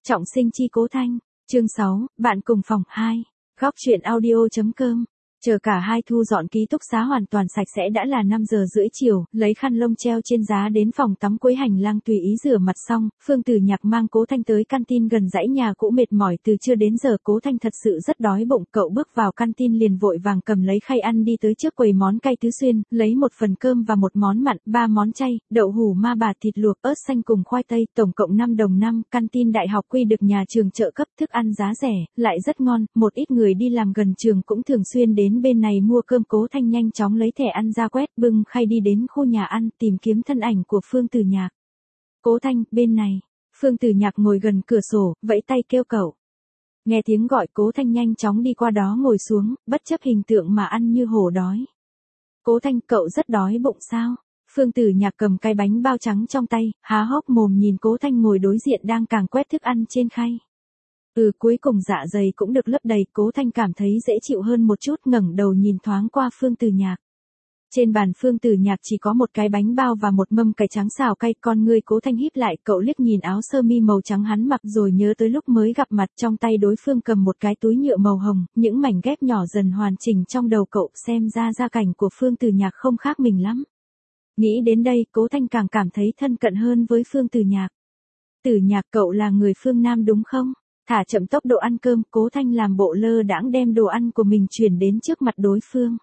Trọng sinh chi Cố Thanh, chương 6, bạn cùng phòng 2, góc truyện audio.com. Chờ cả hai thu dọn ký túc xá hoàn toàn sạch sẽ đã là 5 giờ rưỡi chiều, lấy khăn lông treo trên giá đến phòng tắm cuối hành lang tùy ý rửa mặt xong, Phương Tử Nhạc mang Cố Thanh tới canteen gần dãy nhà cũ mệt mỏi từ trưa đến giờ. Cố Thanh thật sự rất đói bụng, cậu bước vào canteen liền vội vàng cầm lấy khay ăn đi tới trước quầy món cay Tứ Xuyên, lấy một phần cơm và một món mặn, 3 món chay, đậu hủ ma bà, thịt luộc, ớt xanh cùng khoai tây, tổng cộng 5 đồng năm. Canteen đại học Quy được nhà trường trợ cấp, thức ăn giá rẻ, lại rất ngon, một ít người đi làm gần trường cũng thường xuyên đến bên này mua cơm. Cố Thanh nhanh chóng lấy thẻ ăn ra quét, bưng khay đi đến khu nhà ăn, tìm kiếm thân ảnh của Phương Tử Nhạc. Cố Thanh, bên này. Phương Tử Nhạc ngồi gần cửa sổ, vẫy tay kêu cậu. Nghe tiếng gọi, Cố Thanh nhanh chóng đi qua đó ngồi xuống, bất chấp hình tượng mà ăn như hổ đói. Cố Thanh, cậu rất đói bụng sao? Phương Tử Nhạc cầm cái bánh bao trắng trong tay, há hốc mồm nhìn Cố Thanh ngồi đối diện đang càng quét thức ăn trên khay. Cuối cùng dạ dày cũng được lấp đầy. Cố Thanh cảm thấy dễ chịu hơn một chút, ngẩng đầu nhìn thoáng qua Phương Tử Nhạc. Trên bàn Phương Tử Nhạc chỉ có một cái bánh bao và một mâm cải trắng xào cay. Con ngươi Cố Thanh híp lại, cậu liếc nhìn áo sơ mi màu trắng hắn mặc rồi nhớ tới lúc mới gặp mặt, trong tay đối phương cầm một cái túi nhựa màu hồng, những mảnh ghép nhỏ dần hoàn chỉnh trong đầu cậu, xem ra gia cảnh của Phương Tử Nhạc không khác mình lắm. Nghĩ đến đây, Cố Thanh càng cảm thấy thân cận hơn với Phương Tử Nhạc. Tử Nhạc, cậu là người phương Nam đúng không? Thả chậm tốc độ ăn cơm, Cố Thanh làm bộ lơ đãng đem đồ ăn của mình chuyển đến trước mặt đối phương.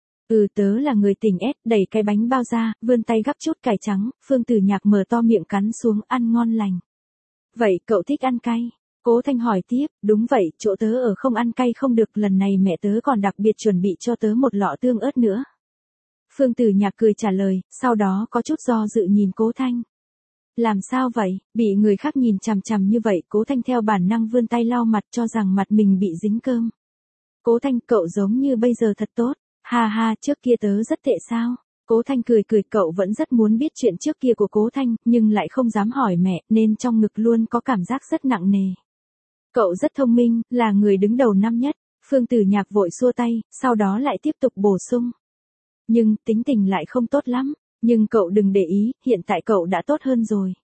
Tớ là người tỉnh S, đẩy cái bánh bao ra, vươn tay gắp chút cải trắng. Phương Tử Nhạc mở to miệng cắn xuống, ăn ngon lành. Vậy cậu thích ăn cay? Cố Thanh hỏi tiếp. Đúng vậy, chỗ tớ ở không ăn cay không được, lần này mẹ tớ còn đặc biệt chuẩn bị cho tớ một lọ tương ớt nữa. Phương Tử Nhạc cười trả lời, sau đó có chút do dự nhìn Cố Thanh. Làm sao vậy, bị người khác nhìn chằm chằm như vậy? Cố Thanh theo bản năng vươn tay lau mặt, cho rằng mặt mình bị dính cơm. Cố Thanh, cậu giống như bây giờ thật tốt. Ha ha, trước kia tớ rất tệ sao? Cố Thanh cười, cậu vẫn rất muốn biết chuyện trước kia của Cố Thanh, nhưng lại không dám hỏi mẹ, nên trong ngực luôn có cảm giác rất nặng nề. Cậu rất thông minh, là người đứng đầu năm nhất. Phương Tử Nhạc vội xua tay, sau đó lại tiếp tục bổ sung. Nhưng, tính tình lại không tốt lắm. Nhưng cậu đừng để ý, hiện tại cậu đã tốt hơn rồi.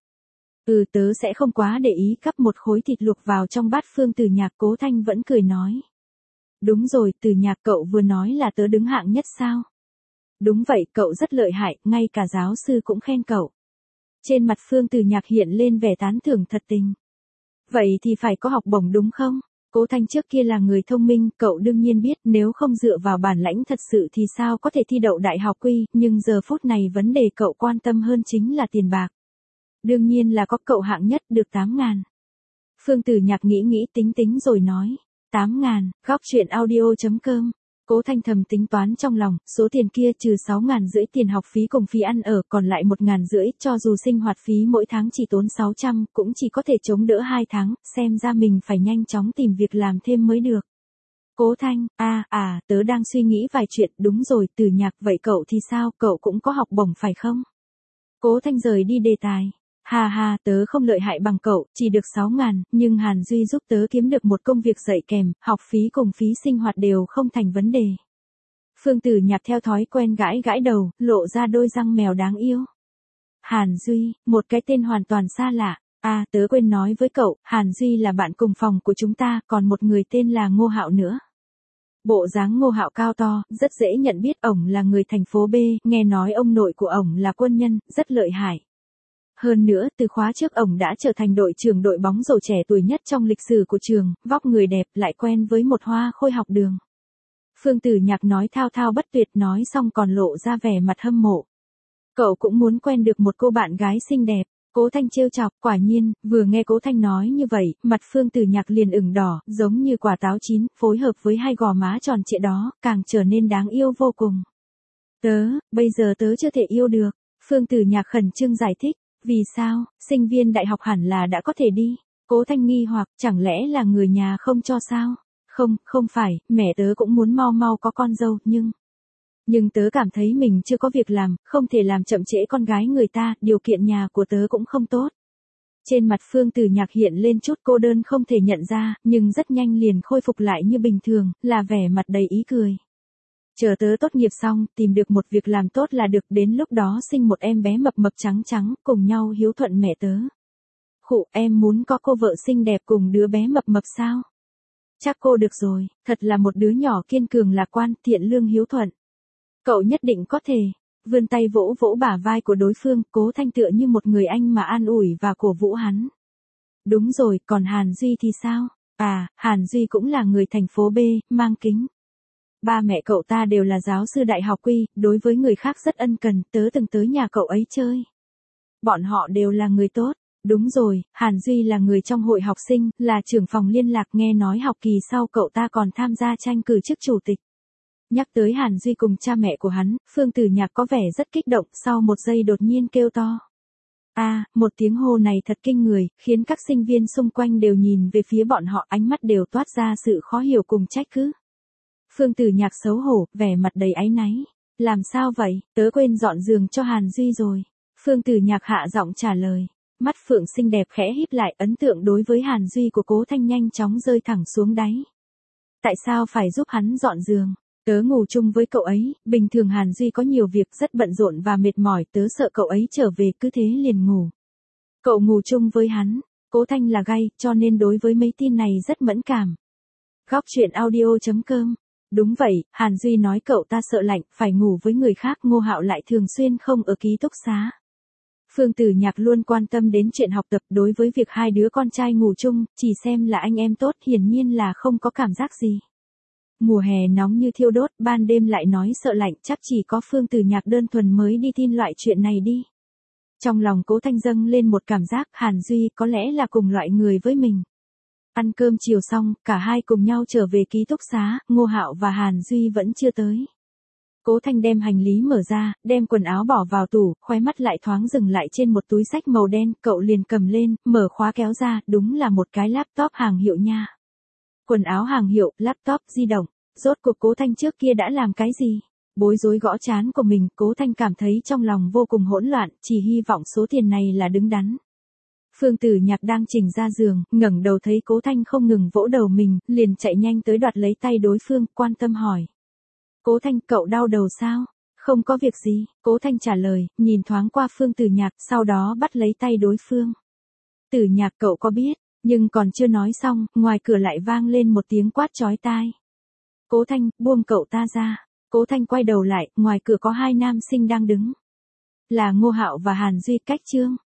Tớ sẽ không quá để ý. Cắp một khối thịt luộc vào trong bát Phương Tử Nhạc. Cố Thanh vẫn cười nói. Đúng rồi, Tử Nhạc, cậu vừa nói là tớ đứng hạng nhất sao? Đúng vậy, cậu rất lợi hại, ngay cả giáo sư cũng khen cậu. Trên mặt Phương Tử Nhạc hiện lên vẻ tán thưởng thật tình. Vậy thì phải có học bổng đúng không? Cố Thanh trước kia là người thông minh, cậu đương nhiên biết nếu không dựa vào bản lãnh thật sự thì sao có thể thi đậu đại học Quy, nhưng giờ phút này vấn đề cậu quan tâm hơn chính là tiền bạc. Đương nhiên là có, cậu hạng nhất được 8.000. Phương Tử Nhạc nghĩ tính rồi nói. 8.000, góc truyện audio.com. Cố Thanh thầm tính toán trong lòng, số tiền kia trừ 6.500 tiền học phí cùng phí ăn ở, còn lại 1.500, cho dù sinh hoạt phí mỗi tháng chỉ tốn 600, cũng chỉ có thể chống đỡ 2 tháng, xem ra mình phải nhanh chóng tìm việc làm thêm mới được. Cố Thanh, tớ đang suy nghĩ vài chuyện. Đúng rồi, Tử Nhạc, vậy cậu thì sao, cậu cũng có học bổng phải không? Cố Thanh rời đi đề tài. Ha, tớ không lợi hại bằng cậu, chỉ được 6.000, nhưng Hàn Duy giúp tớ kiếm được một công việc dạy kèm, học phí cùng phí sinh hoạt đều không thành vấn đề. Phương Tử Nhạc theo thói quen gãi đầu, lộ ra đôi răng mèo đáng yêu. Hàn Duy, một cái tên hoàn toàn xa lạ. Tớ quên nói với cậu, Hàn Duy là bạn cùng phòng của chúng ta, còn một người tên là Ngô Hạo nữa. Bộ dáng Ngô Hạo cao to, rất dễ nhận biết, ổng là người thành phố B, nghe nói ông nội của ổng là quân nhân, rất lợi hại. Hơn nữa, từ khóa trước ổng đã trở thành đội trưởng đội bóng rổ trẻ tuổi nhất trong lịch sử của trường, vóc người đẹp, lại quen với một hoa khôi học đường. Phương Tử Nhạc nói thao thao bất tuyệt, nói xong còn lộ ra vẻ mặt hâm mộ. Cậu cũng muốn quen được một cô bạn gái xinh đẹp. Cố Thanh trêu chọc, quả nhiên, vừa nghe Cố Thanh nói như vậy, mặt Phương Tử Nhạc liền ửng đỏ, giống như quả táo chín, phối hợp với hai gò má tròn trịa đó, càng trở nên đáng yêu vô cùng. Bây giờ tớ chưa thể yêu được. Phương Tử Nhạc khẩn trương giải thích. Vì sao, sinh viên đại học hẳn là đã có thể đi. Cố Thanh nghi hoặc, chẳng lẽ là người nhà không cho sao? Không phải, mẹ tớ cũng muốn mau có con dâu, nhưng tớ cảm thấy mình chưa có việc làm, không thể làm chậm trễ con gái người ta, điều kiện nhà của tớ cũng không tốt. Trên mặt Phương Tử Nhạc hiện lên chút cô đơn không thể nhận ra, nhưng rất nhanh liền khôi phục lại như bình thường, là vẻ mặt đầy ý cười. Chờ tớ tốt nghiệp xong, tìm được một việc làm tốt là được, đến lúc đó sinh một em bé mập trắng, cùng nhau hiếu thuận mẹ tớ. Khụ, em muốn có cô vợ xinh đẹp cùng đứa bé mập mập sao? Chắc cô được rồi, thật là một đứa nhỏ kiên cường lạc quan, thiện lương hiếu thuận. Cậu nhất định có thể. Vươn tay vỗ vỗ bả vai của đối phương, Cố Thanh tựa như một người anh mà an ủi và cổ vũ hắn. Đúng rồi, còn Hàn Duy thì sao? À, Hàn Duy cũng là người thành phố B, mang kính. Ba mẹ cậu ta đều là giáo sư đại học quy, đối với người khác rất ân cần, tớ từng tới nhà cậu ấy chơi. Bọn họ đều là người tốt. Đúng rồi, Hàn Duy là người trong hội học sinh, là trưởng phòng liên lạc, nghe nói học kỳ sau cậu ta còn tham gia tranh cử chức chủ tịch. Nhắc tới Hàn Duy cùng cha mẹ của hắn, Phương Tử Nhạc có vẻ rất kích động, sau một giây đột nhiên kêu to. Một tiếng hô này thật kinh người, khiến các sinh viên xung quanh đều nhìn về phía bọn họ, ánh mắt đều toát ra sự khó hiểu cùng trách cứ. Phương Tử Nhạc xấu hổ, vẻ mặt đầy áy náy. Làm sao vậy, tớ quên dọn giường cho Hàn Duy rồi. Phương Tử Nhạc hạ giọng trả lời. Mắt Phượng xinh đẹp khẽ híp lại, ấn tượng đối với Hàn Duy của Cố Thanh nhanh chóng rơi thẳng xuống đáy. Tại sao phải giúp hắn dọn giường? Tớ ngủ chung với cậu ấy, bình thường Hàn Duy có nhiều việc rất bận rộn và mệt mỏi, tớ sợ cậu ấy trở về cứ thế liền ngủ. Cậu ngủ chung với hắn, Cố Thanh là gay, cho nên đối với mấy tin này rất mẫn cảm. Góc truyện audio.com. Đúng vậy, Hàn Duy nói cậu ta sợ lạnh, phải ngủ với người khác, Ngô Hạo lại thường xuyên không ở ký túc xá. Phương Tử Nhạc luôn quan tâm đến chuyện học tập, đối với việc hai đứa con trai ngủ chung, chỉ xem là anh em tốt, hiển nhiên là không có cảm giác gì. Mùa hè nóng như thiêu đốt, ban đêm lại nói sợ lạnh, chắc chỉ có Phương Tử Nhạc đơn thuần mới đi tin loại chuyện này đi. Trong lòng Cố Thanh dâng lên một cảm giác, Hàn Duy có lẽ là cùng loại người với mình. Ăn cơm chiều xong, cả hai cùng nhau trở về ký túc xá, Ngô Hạo và Hàn Duy vẫn chưa tới. Cố Thanh đem hành lý mở ra, đem quần áo bỏ vào tủ, khóe mắt lại thoáng dừng lại trên một túi xách màu đen, cậu liền cầm lên, mở khóa kéo ra, đúng là một cái laptop hàng hiệu nha. Quần áo hàng hiệu, laptop, di động, rốt cuộc Cố Thanh trước kia đã làm cái gì? Bối rối gõ trán của mình, Cố Thanh cảm thấy trong lòng vô cùng hỗn loạn, chỉ hy vọng số tiền này là đứng đắn. Phương Tử Nhạc đang chỉnh ra giường, ngẩng đầu thấy Cố Thanh không ngừng vỗ đầu mình, liền chạy nhanh tới đoạt lấy tay đối phương, quan tâm hỏi. Cố Thanh, cậu đau đầu sao? Không có việc gì, Cố Thanh trả lời, nhìn thoáng qua Phương Tử Nhạc, sau đó bắt lấy tay đối phương. Tử Nhạc, cậu có biết, nhưng còn chưa nói xong, ngoài cửa lại vang lên một tiếng quát chói tai. Cố Thanh, buông cậu ta ra. Cố Thanh quay đầu lại, ngoài cửa có hai nam sinh đang đứng. Là Ngô Hạo và Hàn Duy, cách chương.